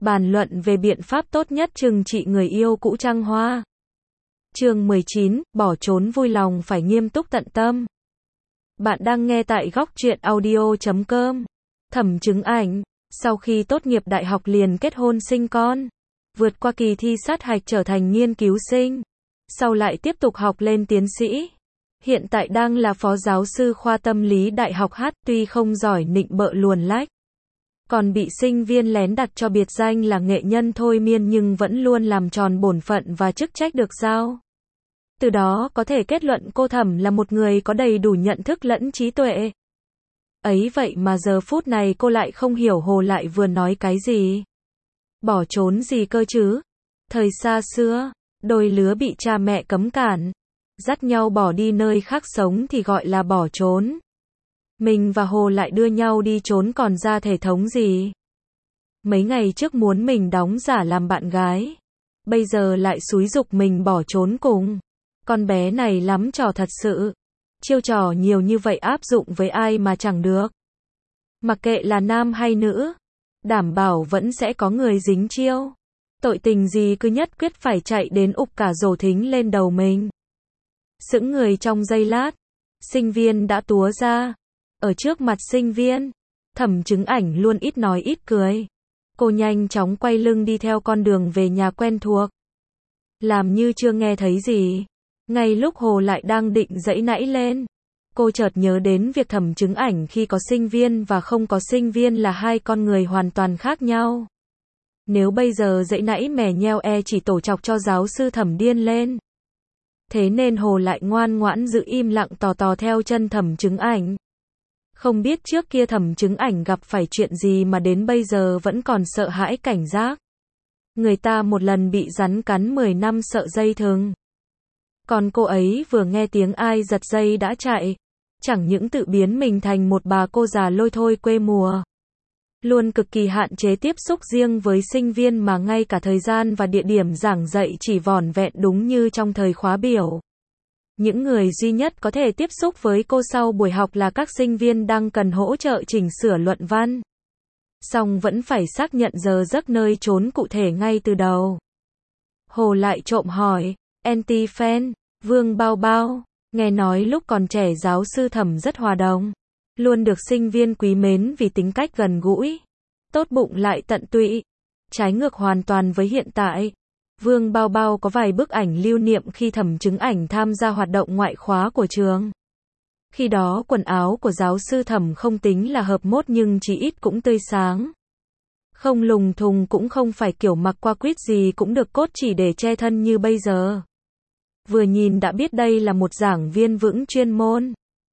Bàn luận về biện pháp tốt nhất trừng trị người yêu cũ trăng hoa. Chương 19, bỏ trốn vui lòng phải nghiêm túc tận tâm. Bạn đang nghe tại góc truyện audio.com. Thẩm Trứng Ảnh, sau khi tốt nghiệp đại học liền kết hôn sinh con, vượt qua kỳ thi sát hạch trở thành nghiên cứu sinh, sau lại tiếp tục học lên tiến sĩ. Hiện tại đang là phó giáo sư khoa tâm lý đại học H, tuy không giỏi nịnh bợ luồn lách, còn bị sinh viên lén đặt cho biệt danh là nghệ nhân thôi miên, nhưng vẫn luôn làm tròn bổn phận và chức trách được giao. Từ đó có thể kết luận cô Thẩm là một người có đầy đủ nhận thức lẫn trí tuệ. Ấy vậy mà giờ phút này cô lại không hiểu Hồ lại vừa nói cái gì. Bỏ trốn gì cơ chứ? Thời xa xưa, đôi lứa bị cha mẹ cấm cản, dắt nhau bỏ đi nơi khác sống thì gọi là bỏ trốn. Mình và Hồ lại đưa nhau đi trốn còn ra thể thống gì. Mấy ngày trước muốn mình đóng giả làm bạn gái, bây giờ lại xúi giục mình bỏ trốn cùng. Con bé này lắm trò thật sự. Chiêu trò nhiều như vậy áp dụng với ai mà chẳng được. Mặc kệ là nam hay nữ, đảm bảo vẫn sẽ có người dính chiêu. Tội tình gì cứ nhất quyết phải chạy đến ụp cả rổ thính lên đầu mình. Sững người trong giây lát, sinh viên đã túa ra. Ở trước mặt sinh viên, Thẩm Trứng Ảnh luôn ít nói ít cười. Cô nhanh chóng quay lưng đi theo con đường về nhà quen thuộc, làm như chưa nghe thấy gì. Ngay lúc Hồ lại đang định giãy nảy lên, cô chợt nhớ đến việc Thẩm Trứng Ảnh khi có sinh viên và không có sinh viên là hai con người hoàn toàn khác nhau. Nếu bây giờ giãy nảy mè nheo chỉ tổ chọc cho giáo sư Thẩm điên lên. Thế nên Hồ lại ngoan ngoãn giữ im lặng tò tò theo chân Thẩm Trứng Ảnh. Không biết trước kia Thẩm Trứng Ảnh gặp phải chuyện gì mà đến bây giờ vẫn còn sợ hãi cảnh giác. Người ta một lần bị rắn cắn 10 năm sợ dây thừng. Còn cô ấy vừa nghe tiếng ai giật dây đã chạy. Chẳng những tự biến mình thành một bà cô già lôi thôi quê mùa, luôn cực kỳ hạn chế tiếp xúc riêng với sinh viên, mà ngay cả thời gian và địa điểm giảng dạy chỉ vỏn vẹn đúng như trong thời khóa biểu. Những người duy nhất có thể tiếp xúc với cô sau buổi học là các sinh viên đang cần hỗ trợ chỉnh sửa luận văn. Song vẫn phải xác nhận giờ giấc nơi trốn cụ thể ngay từ đầu. Hồ lại trộm hỏi, anti-fan, Vương Bao Bao, nghe nói lúc còn trẻ giáo sư Thẩm rất hòa đồng, luôn được sinh viên quý mến vì tính cách gần gũi, tốt bụng lại tận tụy. Trái ngược hoàn toàn với hiện tại. Vương Bao Bao có vài bức ảnh lưu niệm khi Thẩm Trứng Ảnh tham gia hoạt động ngoại khóa của trường. Khi đó quần áo của giáo sư Thẩm không tính là hợp mốt nhưng chỉ ít cũng tươi sáng. Không lùng thùng, cũng không phải kiểu mặc qua quýt gì cũng được cốt chỉ để che thân như bây giờ. Vừa nhìn đã biết đây là một giảng viên vững chuyên môn,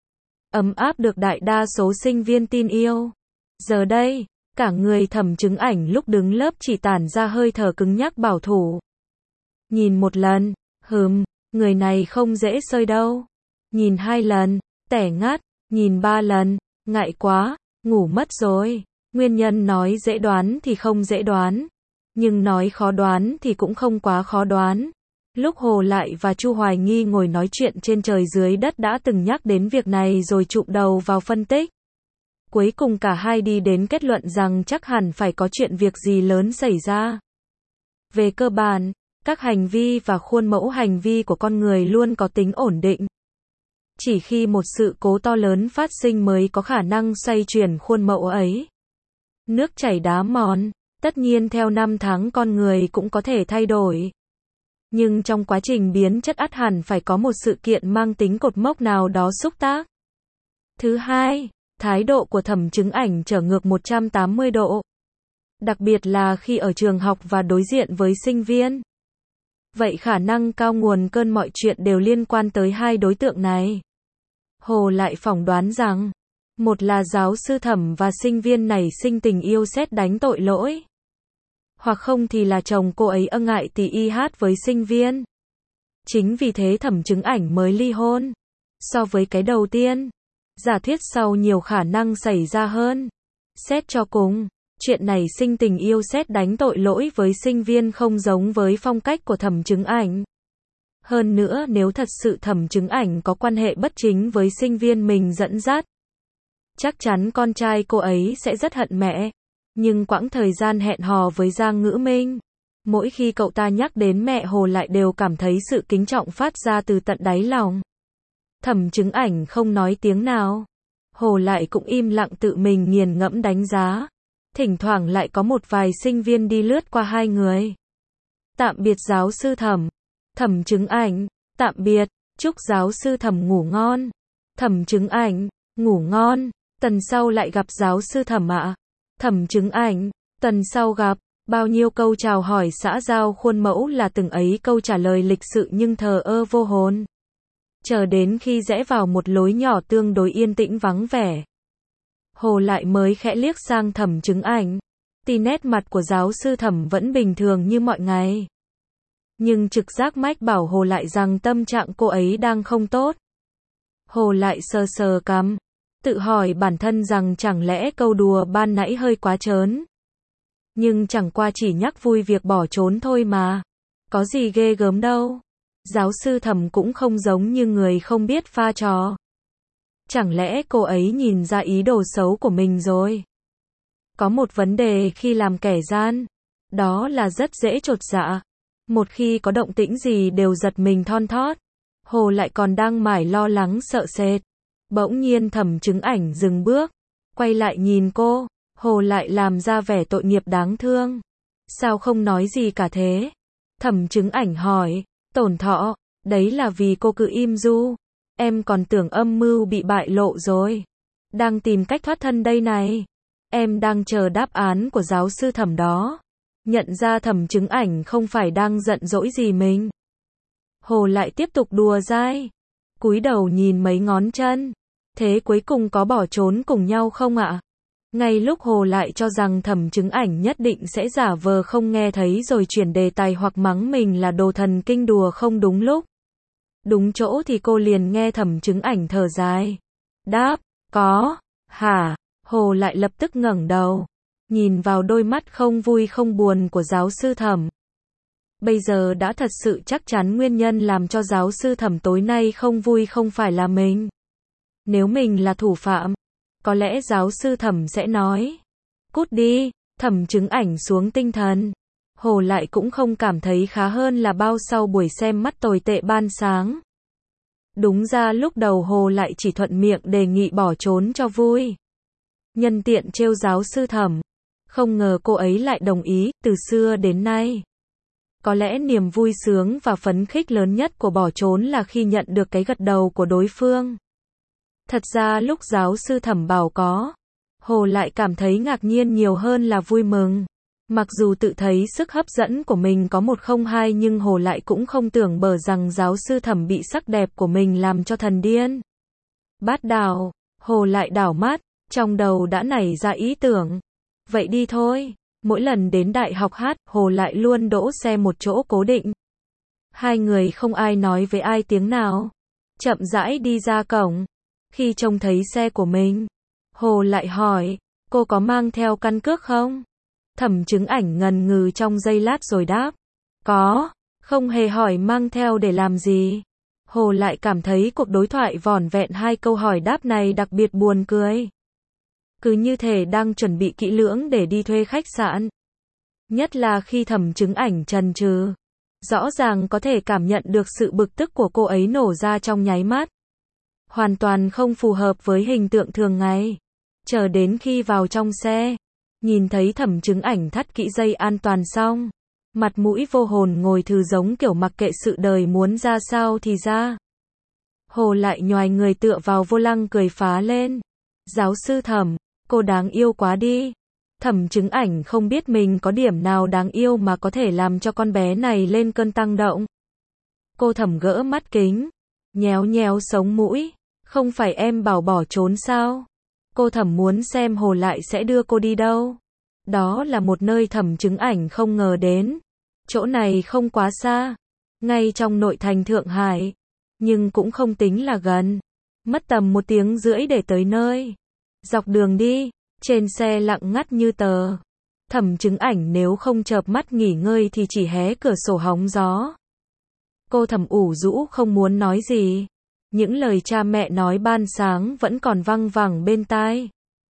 ấm áp được đại đa số sinh viên tin yêu. Giờ đây, cả người Thẩm Trứng Ảnh lúc đứng lớp chỉ tản ra hơi thở cứng nhắc bảo thủ. Nhìn một lần, người này không dễ sơi đâu. Nhìn hai lần, tẻ ngắt. Nhìn ba lần, ngại quá, ngủ mất rồi. Nguyên nhân nói dễ đoán thì không dễ đoán, nhưng nói khó đoán thì cũng không quá khó đoán. Lúc Hồ lại và Chu Hoài Nghi ngồi nói chuyện trên trời dưới đất đã từng nhắc đến việc này rồi chụm đầu vào phân tích. Cuối cùng cả hai đi đến kết luận rằng chắc hẳn phải có chuyện việc gì lớn xảy ra. Về cơ bản, các hành vi và khuôn mẫu hành vi của con người luôn có tính ổn định. Chỉ khi một sự cố to lớn phát sinh mới có khả năng xoay chuyển khuôn mẫu ấy. Nước chảy đá mòn, tất nhiên theo năm tháng con người cũng có thể thay đổi. Nhưng trong quá trình biến chất ắt hẳn phải có một sự kiện mang tính cột mốc nào đó xúc tác. Thứ hai, thái độ của Thẩm Trứng Ảnh trở ngược 180 độ. Đặc biệt là khi ở trường học và đối diện với sinh viên. Vậy khả năng cao nguồn cơn mọi chuyện đều liên quan tới hai đối tượng này. Hồ lại phỏng đoán rằng, một là giáo sư Thẩm và sinh viên nảy sinh tình yêu sét đánh tội lỗi. Hoặc không thì là chồng cô ấy ngại tì y hát với sinh viên. Chính vì thế Thẩm Trứng Ảnh mới ly hôn. So với cái đầu tiên, giả thuyết sau nhiều khả năng xảy ra hơn. Xét cho cùng, chuyện này sinh tình yêu sét đánh tội lỗi với sinh viên không giống với phong cách của Thẩm Trứng Ảnh. Hơn nữa nếu thật sự Thẩm Trứng Ảnh có quan hệ bất chính với sinh viên mình dẫn dắt, chắc chắn con trai cô ấy sẽ rất hận mẹ. Nhưng quãng thời gian hẹn hò với Giang Ngữ Minh, mỗi khi cậu ta nhắc đến mẹ Hồ lại đều cảm thấy sự kính trọng phát ra từ tận đáy lòng. Thẩm Chứng Ảnh không nói tiếng nào. Hồ lại cũng im lặng tự mình nghiền ngẫm đánh giá. Thỉnh thoảng lại có một vài sinh viên đi lướt qua hai người. Tạm biệt giáo sư Thẩm. Thẩm Chứng Ảnh, tạm biệt, chúc giáo sư Thẩm ngủ ngon. Thẩm Chứng Ảnh, ngủ ngon, tuần sau lại gặp giáo sư Thẩm ạ. Thẩm Chứng Ảnh, tuần sau gặp. Bao nhiêu câu chào hỏi xã giao khuôn mẫu là từng ấy câu trả lời lịch sự nhưng thờ ơ vô hồn. Chờ đến khi rẽ vào một lối nhỏ tương đối yên tĩnh vắng vẻ, Hồ lại mới khẽ liếc sang Thẩm Chứng Ảnh. Thì nét mặt của giáo sư Thẩm vẫn bình thường như mọi ngày. Nhưng trực giác mách bảo Hồ lại rằng tâm trạng cô ấy đang không tốt. Hồ lại sờ sờ cằm, tự hỏi bản thân rằng chẳng lẽ câu đùa ban nãy hơi quá trớn. Nhưng chẳng qua chỉ nhắc vui việc bỏ trốn thôi mà. Có gì ghê gớm đâu. Giáo sư Thẩm cũng không giống như người không biết pha trò. Chẳng lẽ cô ấy nhìn ra ý đồ xấu của mình rồi? Có một vấn đề khi làm kẻ gian, đó là rất dễ chột dạ. Một khi có động tĩnh gì đều giật mình thon thót. Hồ lại còn đang mải lo lắng sợ sệt. Bỗng nhiên Thẩm Chứng Ảnh dừng bước, quay lại nhìn cô. Hồ lại làm ra vẻ tội nghiệp đáng thương. Sao không nói gì cả thế? Thẩm Chứng Ảnh hỏi. Tổn thọ, đấy là vì cô cứ im ru. Em còn tưởng âm mưu bị bại lộ rồi. Đang tìm cách thoát thân đây này. Em đang chờ đáp án của giáo sư Thẩm đó. Nhận ra Thẩm Chứng Ảnh không phải đang giận dỗi gì mình. Hồ lại tiếp tục đùa dai. Cúi đầu nhìn mấy ngón chân. Thế cuối cùng có bỏ trốn cùng nhau không ạ? Ngay lúc Hồ lại cho rằng Thẩm Chứng Ảnh nhất định sẽ giả vờ không nghe thấy rồi chuyển đề tài hoặc mắng mình là đồ thần kinh đùa không đúng lúc. Đúng chỗ thì cô liền nghe Thẩm Chứng Ảnh thở dài. Đáp, có, hả? Hồ lại lập tức ngẩng đầu, nhìn vào đôi mắt không vui không buồn của giáo sư Thẩm. Bây giờ đã thật sự chắc chắn nguyên nhân làm cho giáo sư Thẩm tối nay không vui không phải là mình. Nếu mình là thủ phạm, có lẽ giáo sư Thẩm sẽ nói, cút đi. Thẩm Chứng Ảnh xuống tinh thần. Hồ lại cũng không cảm thấy khá hơn là bao sau buổi xem mắt tồi tệ ban sáng. Đúng ra lúc đầu Hồ lại chỉ thuận miệng đề nghị bỏ trốn cho vui. Nhân tiện trêu giáo sư Thẩm. Không ngờ cô ấy lại đồng ý. Từ xưa đến nay, có lẽ niềm vui sướng và phấn khích lớn nhất của bỏ trốn là khi nhận được cái gật đầu của đối phương. Thật ra lúc giáo sư Thẩm bảo có, Hồ lại cảm thấy ngạc nhiên nhiều hơn là vui mừng. Mặc dù tự thấy sức hấp dẫn của mình có 102 nhưng Hồ lại cũng không tưởng bở rằng giáo sư Thẩm bị sắc đẹp của mình làm cho thần điên. Bát đảo, Hồ lại đảo mắt, trong đầu đã nảy ra ý tưởng. Vậy đi thôi. Mỗi lần đến đại học hát, Hồ lại luôn đỗ xe một chỗ cố định. Hai người không ai nói với ai tiếng nào. Chậm rãi đi ra cổng. Khi trông thấy xe của mình, Hồ lại hỏi, cô có mang theo căn cước không? Thẩm Chứng Ảnh ngần ngừ trong giây lát rồi đáp, có, không hề hỏi mang theo để làm gì. Hồ lại cảm thấy cuộc đối thoại vỏn vẹn hai câu hỏi đáp này đặc biệt buồn cười. Cứ như thể đang chuẩn bị kỹ lưỡng để đi thuê khách sạn. Nhất là khi Thẩm Chứng Ảnh chần chừ. Rõ ràng có thể cảm nhận được sự bực tức của cô ấy nổ ra trong nháy mắt. Hoàn toàn không phù hợp với hình tượng thường ngày. Chờ đến khi vào trong xe, nhìn thấy Thẩm Chứng Ảnh thắt kỹ dây an toàn xong, mặt mũi vô hồn ngồi thừ giống kiểu mặc kệ sự đời muốn ra sao thì ra. Hồ lại nhoài người tựa vào vô lăng cười phá lên. Giáo sư Thẩm, cô đáng yêu quá đi. Thẩm Chứng Ảnh không biết mình có điểm nào đáng yêu mà có thể làm cho con bé này lên cơn tăng động. Cô Thẩm gỡ mắt kính, nhéo nhéo sống mũi. Không phải em bảo bỏ trốn sao? Cô Thẩm muốn xem Hồ lại sẽ đưa cô đi đâu. Đó là một nơi Thẩm Chứng Ảnh không ngờ đến. Chỗ này không quá xa, ngay trong nội thành Thượng Hải, nhưng cũng không tính là gần. Mất tầm 1 tiếng rưỡi để tới nơi. Dọc đường đi, trên xe lặng ngắt như tờ. Thẩm Chứng Ảnh nếu không chợp mắt nghỉ ngơi thì chỉ hé cửa sổ hóng gió. Cô Thẩm ủ rũ không muốn nói gì. Những lời cha mẹ nói ban sáng vẫn còn văng vẳng bên tai.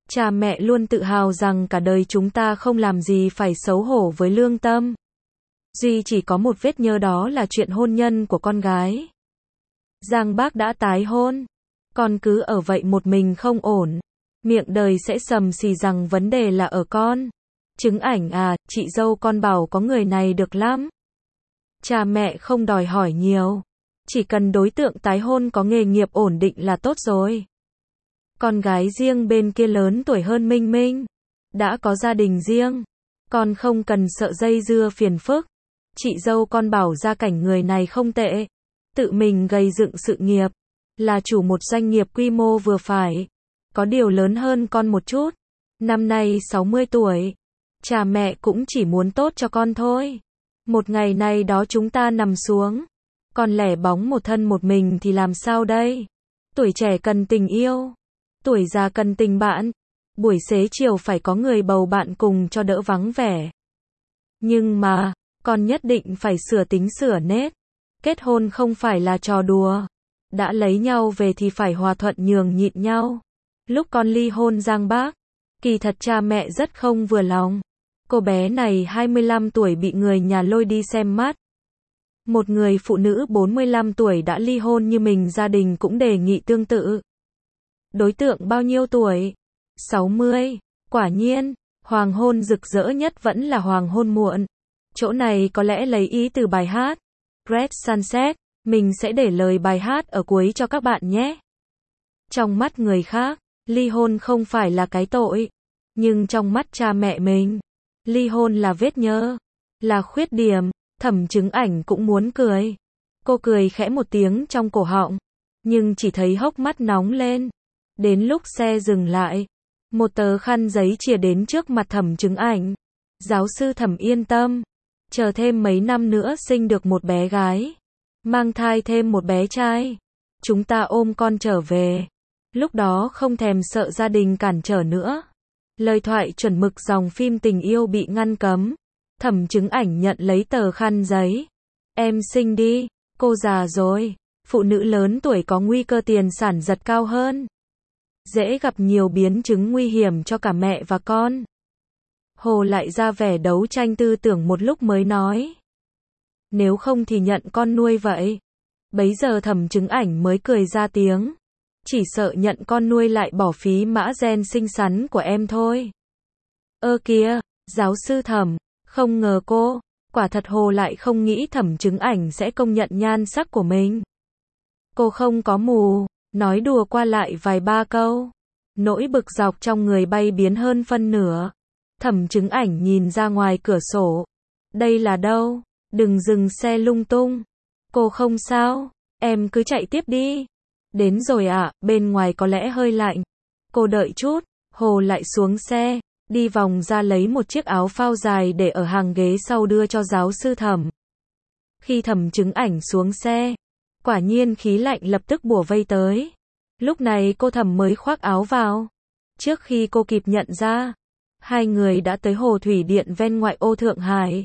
Cha mẹ luôn tự hào rằng cả đời chúng ta không làm gì phải xấu hổ với lương tâm. Duy chỉ có một vết nhơ, đó là chuyện hôn nhân của con gái. Giang bác đã tái hôn. Con cứ ở vậy một mình không ổn. Miệng đời sẽ sầm xì rằng vấn đề là ở con. Chứng ảnh à, chị dâu con bảo có người này được lắm. Cha mẹ không đòi hỏi nhiều. Chỉ cần đối tượng tái hôn có nghề nghiệp ổn định là tốt rồi. Con gái riêng bên kia lớn tuổi hơn Minh Minh. Đã có gia đình riêng. Con không cần sợ dây dưa phiền phức. Chị dâu con bảo gia cảnh người này không tệ. Tự mình gây dựng sự nghiệp. Là chủ một doanh nghiệp quy mô vừa phải. Có điều lớn hơn con một chút. Năm nay 60 tuổi. Cha mẹ cũng chỉ muốn tốt cho con thôi. Một ngày này đó chúng ta nằm xuống. Con lẻ bóng một thân một mình thì làm sao đây? Tuổi trẻ cần tình yêu. Tuổi già cần tình bạn. Buổi xế chiều phải có người bầu bạn cùng cho đỡ vắng vẻ. Nhưng mà, con nhất định phải sửa tính sửa nết. Kết hôn không phải là trò đùa. Đã lấy nhau về thì phải hòa thuận nhường nhịn nhau. Lúc con ly hôn Giang bác, kỳ thật cha mẹ rất không vừa lòng. Cô bé này 25 tuổi bị người nhà lôi đi xem mắt. Một người phụ nữ 45 tuổi đã ly hôn như mình, gia đình cũng đề nghị tương tự. Đối tượng bao nhiêu tuổi? 60. Quả nhiên, hoàng hôn rực rỡ nhất vẫn là hoàng hôn muộn. Chỗ này có lẽ lấy ý từ bài hát Red Sunset. Mình sẽ để lời bài hát ở cuối cho các bạn nhé. Trong mắt người khác, ly hôn không phải là cái tội. Nhưng trong mắt cha mẹ mình, ly hôn là vết nhơ, là khuyết điểm. Thẩm Chứng Ảnh cũng muốn cười. Cô cười khẽ một tiếng trong cổ họng, nhưng chỉ thấy hốc mắt nóng lên. Đến lúc xe dừng lại, một tờ khăn giấy chìa đến trước mặt Thẩm Chứng Ảnh. Giáo sư Thẩm yên tâm, chờ thêm mấy năm nữa sinh được một bé gái, mang thai thêm một bé trai, chúng ta ôm con trở về. Lúc đó không thèm sợ gia đình cản trở nữa. Lời thoại chuẩn mực dòng phim tình yêu bị ngăn cấm. Thẩm Chứng Ảnh nhận lấy tờ khăn giấy. Em sinh đi, cô già rồi. Phụ nữ lớn tuổi có nguy cơ tiền sản giật cao hơn. Dễ gặp nhiều biến chứng nguy hiểm cho cả mẹ và con. Hồ lại ra vẻ đấu tranh tư tưởng một lúc mới nói. Nếu không thì nhận con nuôi vậy. Bấy giờ Thẩm Chứng Ảnh mới cười ra tiếng. Chỉ sợ nhận con nuôi lại bỏ phí mã gen xinh xắn của em thôi. Ơ kìa, giáo sư Thẩm, không ngờ cô, quả thật Hồ lại không nghĩ Thẩm Chứng Ảnh sẽ công nhận nhan sắc của mình. Cô không có mù, nói đùa qua lại vài ba câu. Nỗi bực dọc trong người bay biến hơn phân nửa. Thẩm Chứng Ảnh nhìn ra ngoài cửa sổ. Đây là đâu? Đừng dừng xe lung tung. Cô không sao, em cứ chạy tiếp đi. Đến rồi ạ, bên ngoài có lẽ hơi lạnh. Cô đợi chút. Hồ lại xuống xe, đi vòng ra lấy một chiếc áo phao dài để ở hàng ghế sau đưa cho giáo sư Thẩm. Khi Thẩm Chứng Ảnh xuống xe, quả nhiên khí lạnh lập tức bủa vây tới. Lúc này cô Thẩm mới khoác áo vào. Trước khi cô kịp nhận ra, hai người đã tới hồ thủy điện ven ngoại ô Thượng Hải.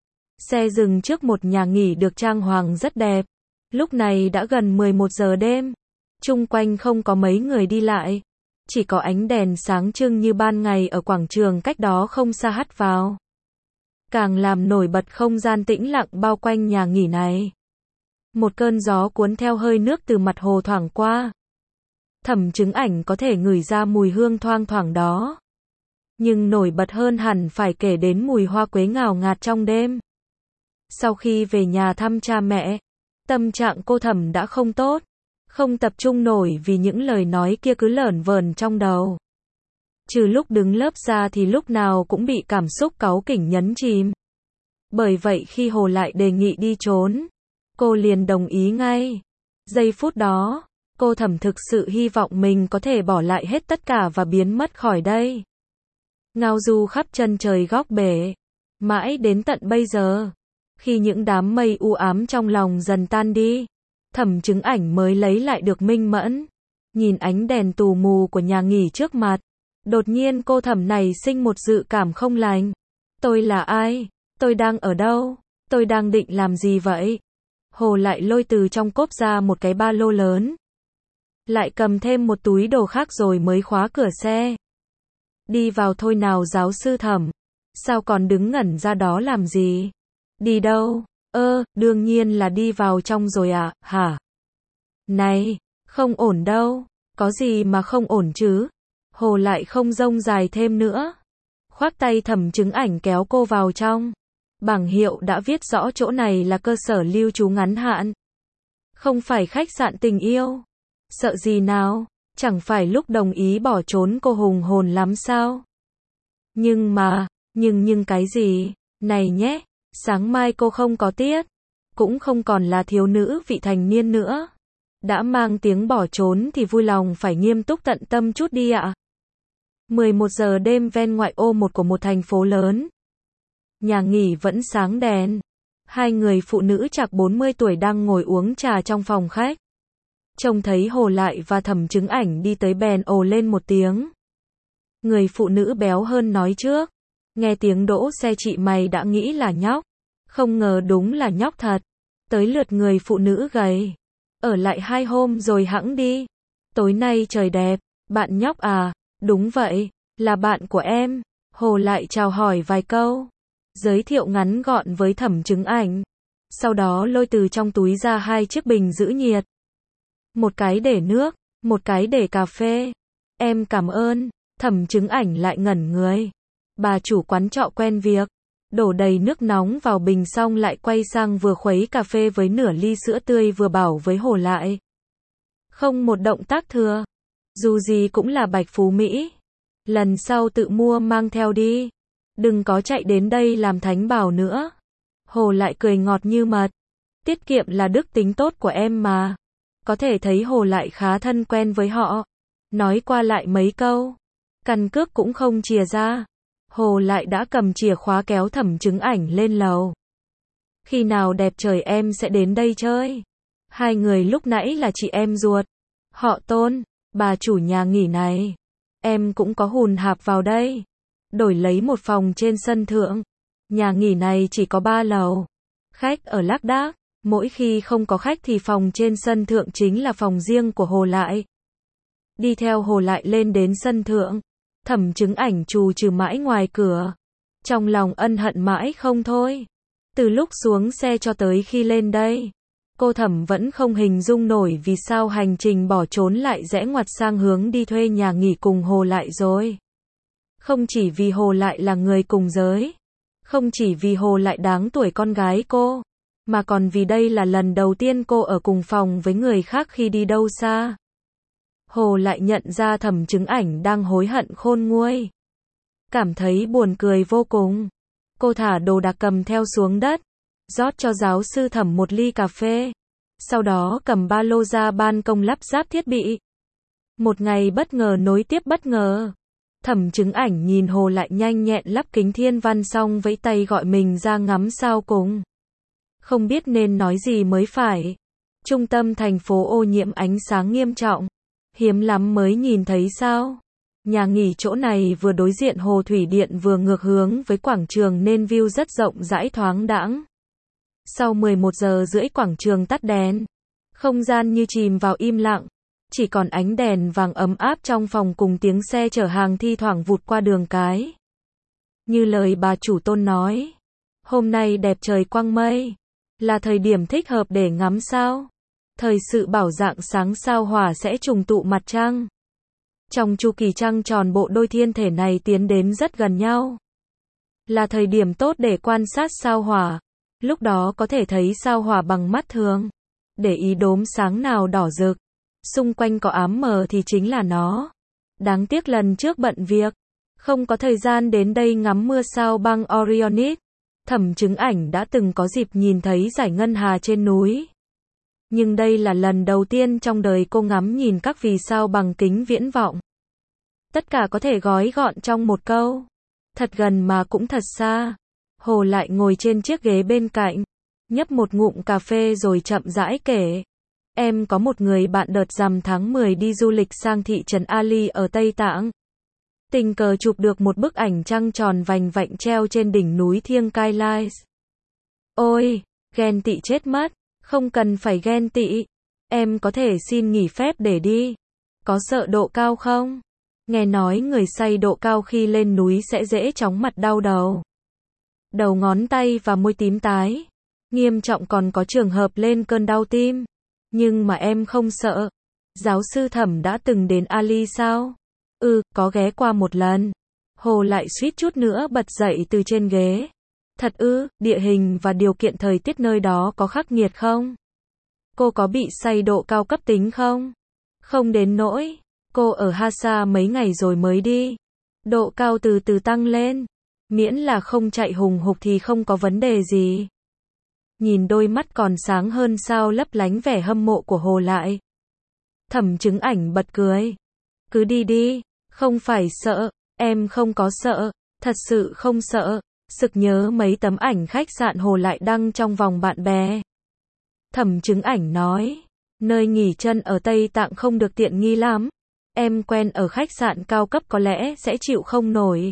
Xe dừng trước một nhà nghỉ được trang hoàng rất đẹp. Lúc này đã gần 11 giờ đêm. Chung quanh không có mấy người đi lại. Chỉ có ánh đèn sáng trưng như ban ngày ở quảng trường cách đó không xa hắt vào. Càng làm nổi bật không gian tĩnh lặng bao quanh nhà nghỉ này. Một cơn gió cuốn theo hơi nước từ mặt hồ thoảng qua. Thẩm Chứng Ảnh có thể ngửi ra mùi hương thoang thoảng đó. Nhưng nổi bật hơn hẳn phải kể đến mùi hoa quế ngào ngạt trong đêm. Sau khi về nhà thăm cha mẹ, tâm trạng cô Thẩm đã không tốt. Không tập trung nổi vì những lời nói kia cứ lởn vởn trong đầu. Trừ lúc đứng lớp ra thì lúc nào cũng bị cảm xúc cáu kỉnh nhấn chìm. Bởi vậy khi Hồ lại đề nghị đi trốn, cô liền đồng ý ngay. Giây phút đó, cô Thẩm thực sự hy vọng mình có thể bỏ lại hết tất cả và biến mất khỏi đây. Ngao du khắp chân trời góc bể. Mãi đến tận bây giờ, khi những đám mây u ám trong lòng dần tan đi, Thẩm Chứng Ảnh mới lấy lại được minh mẫn. Nhìn ánh đèn tù mù của nhà nghỉ trước mặt, đột nhiên cô Thẩm này sinh một dự cảm không lành. Tôi là ai? Tôi đang ở đâu? Tôi đang định làm gì vậy? Hồ lại lôi từ trong cốp ra một cái ba lô lớn. Lại cầm thêm một túi đồ khác rồi mới khóa cửa xe. Đi vào thôi nào giáo sư Thẩm. Sao còn đứng ngẩn ra đó làm gì? Đi đâu? Đương nhiên là đi vào trong rồi ạ, hả? Này, không ổn đâu. Có gì mà không ổn chứ? Hồ lại không rông dài thêm nữa. Khoác tay Thẩm Chứng Ảnh kéo cô vào trong. Bảng hiệu đã viết rõ chỗ này là cơ sở lưu trú ngắn hạn. Không phải khách sạn tình yêu. Sợ gì nào? Chẳng phải lúc đồng ý bỏ trốn cô hùng hồn lắm sao? Nhưng cái gì? Này nhé, sáng mai cô không có tiết. Cũng không còn là thiếu nữ vị thành niên nữa. Đã mang tiếng bỏ trốn thì vui lòng phải nghiêm túc tận tâm chút đi ạ. 11 giờ đêm ven ngoại ô của một thành phố lớn. Nhà nghỉ vẫn sáng đèn. Hai người phụ nữ chạc 40 tuổi đang ngồi uống trà trong phòng khách. Trông thấy Hồ Lại và Thẩm Chứng Ảnh đi tới bèn ồ lên một tiếng. Người phụ nữ béo hơn nói trước. Nghe tiếng đỗ xe chị mày đã nghĩ là nhóc. Không ngờ đúng là nhóc thật. Tới lượt người phụ nữ gầy. Ở lại 2 hôm rồi hẵng đi. Tối nay trời đẹp. Bạn nhóc à? Đúng vậy, là bạn của em. Hồ Lại chào hỏi vài câu. Giới thiệu ngắn gọn với Thẩm Chứng Ảnh. Sau đó lôi từ trong túi ra 2 chiếc bình giữ nhiệt. Một cái để nước, một cái để cà phê. Em cảm ơn. Thẩm Chứng Ảnh lại ngẩn người. Bà chủ quán trọ quen việc. Đổ đầy nước nóng vào bình xong lại quay sang vừa khuấy cà phê với nửa ly sữa tươi vừa bảo với Hồ Lại. Không một động tác thừa. Dù gì cũng là Bạch Phú Mỹ. Lần sau tự mua mang theo đi. Đừng có chạy đến đây làm thánh bảo nữa. Hồ Lại cười ngọt như mật. Tiết kiệm là đức tính tốt của em mà. Có thể thấy Hồ Lại khá thân quen với họ. Nói qua lại mấy câu. Căn cước cũng không chìa ra. Hồ Lại đã cầm chìa khóa kéo Thẩm Chứng Ảnh lên lầu. Khi nào đẹp trời em sẽ đến đây chơi. Hai người lúc nãy là chị em ruột. Họ Tôn, bà chủ nhà nghỉ này. Em cũng có hùn hạp vào đây. Đổi lấy một phòng trên sân thượng. Nhà nghỉ này chỉ có 3 lầu. Khách ở lác đác. Mỗi khi không có khách thì phòng trên sân thượng chính là phòng riêng của Hồ Lại. Đi theo Hồ Lại lên đến sân thượng. Thẩm Chứng Ảnh trù trừ mãi ngoài cửa. Trong lòng ân hận mãi không thôi. Từ lúc xuống xe cho tới khi lên đây. Cô Thẩm vẫn không hình dung nổi vì sao hành trình bỏ trốn lại rẽ ngoặt sang hướng đi thuê nhà nghỉ cùng Hồ Lại rồi. Không chỉ vì Hồ Lại là người cùng giới. Không chỉ vì Hồ Lại đáng tuổi con gái cô. Mà còn vì đây là lần đầu tiên cô ở cùng phòng với người khác khi đi đâu xa. Hồ Lại nhận ra Thẩm Chứng Ảnh đang hối hận khôn nguôi. Cảm thấy buồn cười vô cùng. Cô thả đồ đạc cầm theo xuống đất. Rót cho giáo sư Thẩm một ly cà phê. Sau đó cầm ba lô ra ban công lắp ráp thiết bị. Một ngày bất ngờ nối tiếp bất ngờ. Thẩm Chứng Ảnh nhìn Hồ Lại nhanh nhẹn lắp kính thiên văn xong vẫy tay gọi mình ra ngắm sao cùng. Không biết nên nói gì mới phải. Trung tâm thành phố ô nhiễm ánh sáng nghiêm trọng. Hiếm lắm mới nhìn thấy sao. Nhà nghỉ chỗ này vừa đối diện hồ thủy điện vừa ngược hướng với quảng trường nên view rất rộng rãi thoáng đãng. Sau 11 giờ rưỡi quảng trường tắt đèn. Không gian như chìm vào im lặng. Chỉ còn ánh đèn vàng ấm áp trong phòng cùng tiếng xe chở hàng thi thoảng vụt qua đường cái. Như lời bà chủ Tôn nói. Hôm nay đẹp trời quang mây. Là thời điểm thích hợp để ngắm sao. Thời sự bảo rạng sáng sao Hỏa sẽ trùng tụ mặt trăng. Trong chu kỳ trăng tròn bộ đôi thiên thể này tiến đến rất gần nhau. Là thời điểm tốt để quan sát sao Hỏa. Lúc đó có thể thấy sao Hỏa bằng mắt thường. Để ý đốm sáng nào đỏ rực. Xung quanh có ám mờ thì chính là nó. Đáng tiếc lần trước bận việc. Không có thời gian đến đây ngắm mưa sao băng Orionid. Thẩm Chứng Ảnh đã từng có dịp nhìn thấy dải ngân hà trên núi. Nhưng đây là lần đầu tiên trong đời cô ngắm nhìn các vì sao bằng kính viễn vọng. Tất cả có thể gói gọn trong một câu. Thật gần mà cũng thật xa. Hồ Lại ngồi trên chiếc ghế bên cạnh. Nhấp một ngụm cà phê rồi chậm rãi kể. Em có một người bạn đợt rằm tháng 10 đi du lịch sang thị trấn Ali ở Tây Tạng. Tình cờ chụp được một bức ảnh trăng tròn vành vạnh treo trên đỉnh núi thiêng Kailash. Ôi, ghen tị chết mất. Không cần phải ghen tị. Em có thể xin nghỉ phép để đi. Có sợ độ cao không? Nghe nói người say độ cao khi lên núi sẽ dễ chóng mặt đau đầu. Đầu ngón tay và môi tím tái. Nghiêm trọng còn có trường hợp lên cơn đau tim. Nhưng mà em không sợ. Giáo sư Thẩm đã từng đến Ali sao? Có ghé qua một lần. Hồ lại suýt chút nữa bật dậy từ trên ghế. Thật ư, địa hình và điều kiện thời tiết nơi đó có khắc nghiệt không? Cô có bị say độ cao cấp tính không? Không đến nỗi. Cô ở Hasa mấy ngày rồi mới đi. Độ cao từ từ tăng lên. Miễn là không chạy hùng hục thì không có vấn đề gì. Nhìn đôi mắt còn sáng hơn sao lấp lánh vẻ hâm mộ của Hồ lại. Thẩm Chứng Ảnh bật cười. Cứ đi đi, không phải sợ, em không có sợ, thật sự không sợ. Sực nhớ mấy tấm ảnh khách sạn Hồ lại đăng trong vòng bạn bè. Thẩm Chứng Ảnh nói, nơi nghỉ chân ở Tây Tạng không được tiện nghi lắm. Em quen ở khách sạn cao cấp có lẽ sẽ chịu không nổi.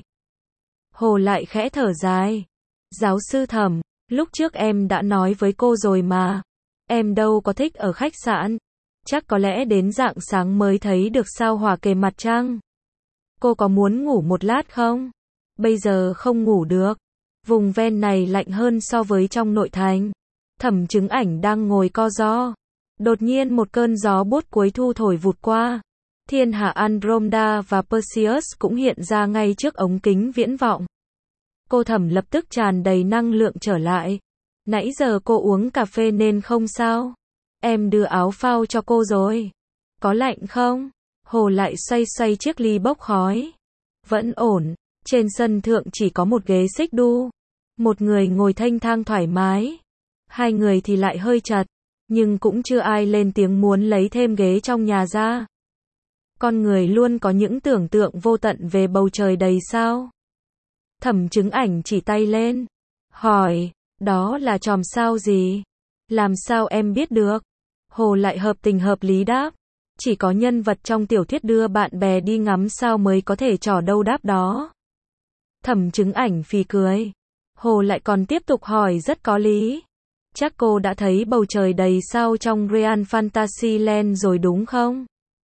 Hồ lại khẽ thở dài. Giáo sư Thẩm, lúc trước em đã nói với cô rồi mà. Em đâu có thích ở khách sạn. Chắc có lẽ đến rạng sáng mới thấy được sao hỏa kề mặt trăng. Cô có muốn ngủ một lát không? Bây giờ không ngủ được. Vùng ven này lạnh hơn so với trong nội thành. Thẩm Chứng Ảnh đang ngồi co ro. Đột nhiên một cơn gió buốt cuối thu thổi vụt qua. Thiên hà Andromeda và Perseus cũng hiện ra ngay trước ống kính viễn vọng. Cô Thẩm lập tức tràn đầy năng lượng trở lại. Nãy giờ cô uống cà phê nên không sao. Em đưa áo phao cho cô rồi. Có lạnh không? Hồ lại xoay xoay chiếc ly bốc khói. Vẫn ổn. Trên sân thượng chỉ có một ghế xích đu. Một người ngồi thênh thang thoải mái. Hai người thì lại hơi chật. Nhưng cũng chưa ai lên tiếng muốn lấy thêm ghế trong nhà ra. Con người luôn có những tưởng tượng vô tận về bầu trời đầy sao. Thẩm Chứng Ảnh chỉ tay lên. Hỏi, đó là chòm sao gì? Làm sao em biết được? Hồ lại hợp tình hợp lý đáp. Chỉ có nhân vật trong tiểu thuyết đưa bạn bè đi ngắm sao mới có thể trò đâu đáp đó. Thẩm Chứng Ảnh phì cười. Hồ lại còn tiếp tục hỏi rất có lý. Chắc cô đã thấy bầu trời đầy sao trong Real Fantasy Land rồi đúng không?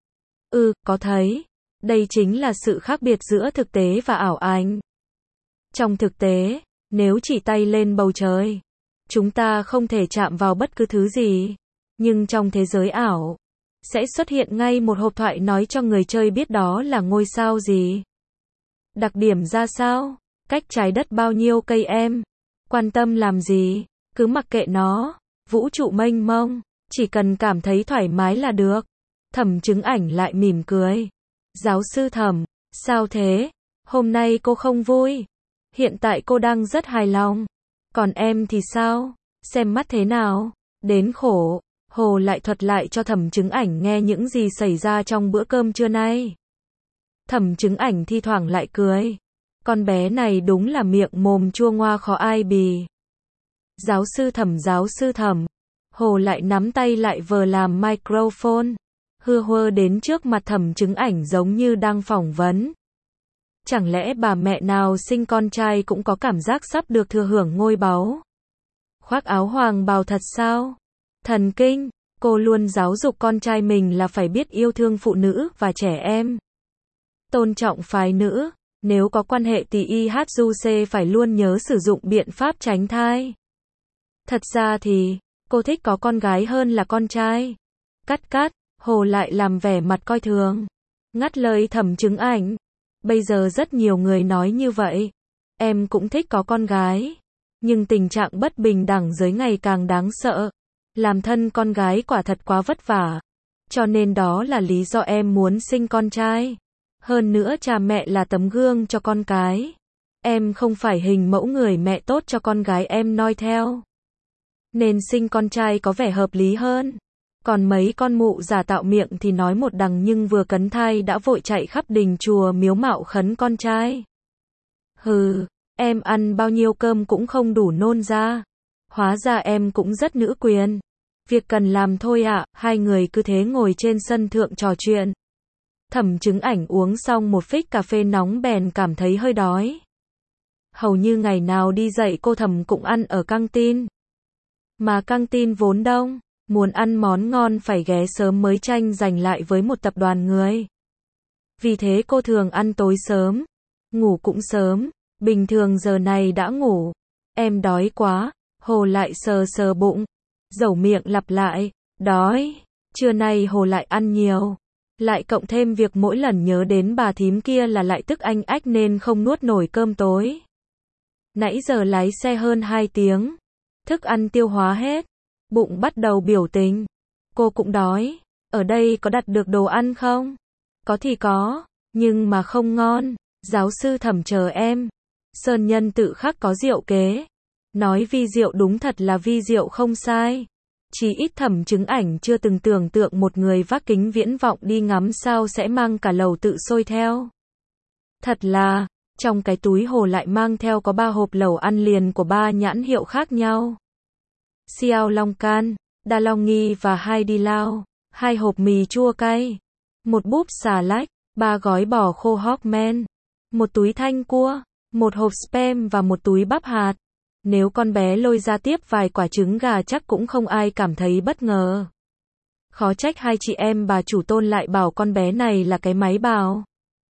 Có thấy. Đây chính là sự khác biệt giữa thực tế và ảo ảnh. Trong thực tế, nếu chỉ tay lên bầu trời, chúng ta không thể chạm vào bất cứ thứ gì. Nhưng trong thế giới ảo, sẽ xuất hiện ngay một hộp thoại nói cho người chơi biết đó là ngôi sao gì. Đặc điểm ra sao? Cách trái đất bao nhiêu cây em? Quan tâm làm gì? Cứ mặc kệ nó. Vũ trụ mênh mông, chỉ cần cảm thấy thoải mái là được. Thẩm Chứng Ảnh lại mỉm cười. Giáo sư Thẩm, sao thế? Hôm nay cô không vui. Hiện tại cô đang rất hài lòng. Còn em thì sao? Xem mắt thế nào? Đến khổ. Hồ lại thuật lại cho Thẩm Chứng Ảnh nghe những gì xảy ra trong bữa cơm trưa nay. Thẩm Chứng Ảnh thi thoảng lại cười. Con bé này đúng là miệng mồm chua ngoa khó ai bì. Giáo sư Thẩm. Hồ lại nắm tay lại vờ làm microphone. Hưa đến trước mặt Thẩm Chứng Ảnh giống như đang phỏng vấn. Chẳng lẽ bà mẹ nào sinh con trai cũng có cảm giác sắp được thừa hưởng ngôi báu? Khoác áo hoàng bào thật sao? Thần kinh, cô luôn giáo dục con trai mình là phải biết yêu thương phụ nữ và trẻ em. Tôn trọng phái nữ, nếu có quan hệ thì IHJUC phải luôn nhớ sử dụng biện pháp tránh thai. Thật ra thì, cô thích có con gái hơn là con trai. Cắt, Hồ lại làm vẻ mặt coi thường. Ngắt lời Thẩm Chứng Ảnh. Bây giờ rất nhiều người nói như vậy. Em cũng thích có con gái. Nhưng tình trạng bất bình đẳng giới ngày càng đáng sợ. Làm thân con gái quả thật quá vất vả. Cho nên đó là lý do em muốn sinh con trai. Hơn nữa cha mẹ là tấm gương cho con cái. Em không phải hình mẫu người mẹ tốt cho con gái em noi theo. Nên sinh con trai có vẻ hợp lý hơn. Còn mấy con mụ giả tạo miệng thì nói một đằng nhưng vừa cấn thai đã vội chạy khắp đình chùa miếu mạo khấn con trai. Hừ, em ăn bao nhiêu cơm cũng không đủ nôn ra. Hóa ra em cũng rất nữ quyền. Việc cần làm thôi ạ. Hai người cứ thế ngồi trên sân thượng trò chuyện. Thẩm Chứng Ảnh uống xong một phích cà phê nóng bèn cảm thấy hơi đói. Hầu như ngày nào đi dạy cô Thẩm cũng ăn ở căng tin. Mà căng tin vốn đông, muốn ăn món ngon phải ghé sớm mới tranh giành lại với một tập đoàn người. Vì thế cô thường ăn tối sớm, ngủ cũng sớm, bình thường giờ này đã ngủ. Em đói quá, Hồ lại sờ sờ bụng, dẩu miệng lặp lại, đói. Trưa nay Hồ lại ăn nhiều. Lại cộng thêm việc mỗi lần nhớ đến bà thím kia là lại tức anh ách nên không nuốt nổi cơm tối. Nãy giờ lái xe hơn 2 tiếng, thức ăn tiêu hóa hết, bụng bắt đầu biểu tình. Cô cũng đói, ở đây có đặt được đồ ăn không? Có thì có, nhưng mà không ngon. Giáo sư Thẩm chờ em. Sơn Nhân tự khắc có diệu kế. Nói vi diệu đúng thật là vi diệu không sai. Chỉ ít Thẩm Chứng Ảnh chưa từng tưởng tượng một người vác kính viễn vọng đi ngắm sao sẽ mang cả lầu tự sôi theo. Thật là, trong cái túi Hồ lại mang theo có 3 hộp lẩu ăn liền của 3 nhãn hiệu khác nhau. Xiao Long Can, Đa Long Nghi và Hai Đi Lao, 2 hộp mì chua cay, 1 búp xà lách, 3 gói bò khô Hawkman, 1 túi thanh cua, 1 hộp spam và 1 túi bắp hạt. Nếu con bé lôi ra tiếp vài quả trứng gà chắc cũng không ai cảm thấy bất ngờ. Khó trách hai chị em bà chủ Tôn lại bảo con bé này là cái máy bào.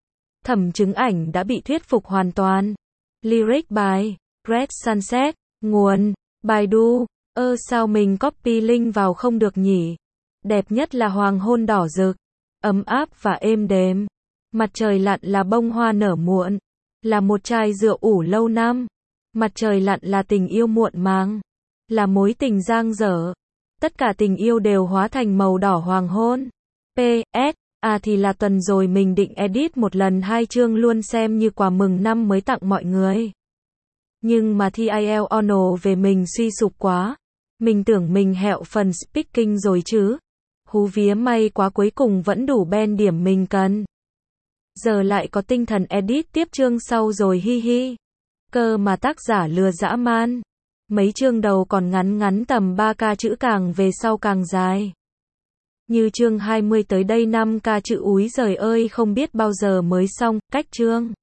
Thẩm Chứng Ảnh đã bị thuyết phục hoàn toàn. Lyric bài Red Sunset, nguồn Baidu. Sao mình copy link vào không được nhỉ? Đẹp nhất là hoàng hôn đỏ rực, ấm áp và êm đềm. Mặt trời lặn là bông hoa nở muộn, là một chai rượu ủ lâu năm. Mặt trời lặn là tình yêu muộn màng, là mối tình dang dở. Tất cả tình yêu đều hóa thành màu đỏ hoàng hôn. PS, thì là tuần rồi mình định edit một lần 2 chương luôn xem như quà mừng năm mới tặng mọi người. Nhưng mà thi IELTS Ono về mình suy sụp quá. Mình tưởng mình hẹo phần speaking rồi chứ. Hú vía may quá cuối cùng vẫn đủ ben điểm mình cần. Giờ lại có tinh thần edit tiếp chương sau rồi hi hi. Cơ mà tác giả lừa dã man. Mấy chương đầu còn ngắn ngắn tầm 3k chữ càng về sau càng dài. Như chương 20 tới đây 5k chữ úi giời ơi không biết bao giờ mới xong, cách chương.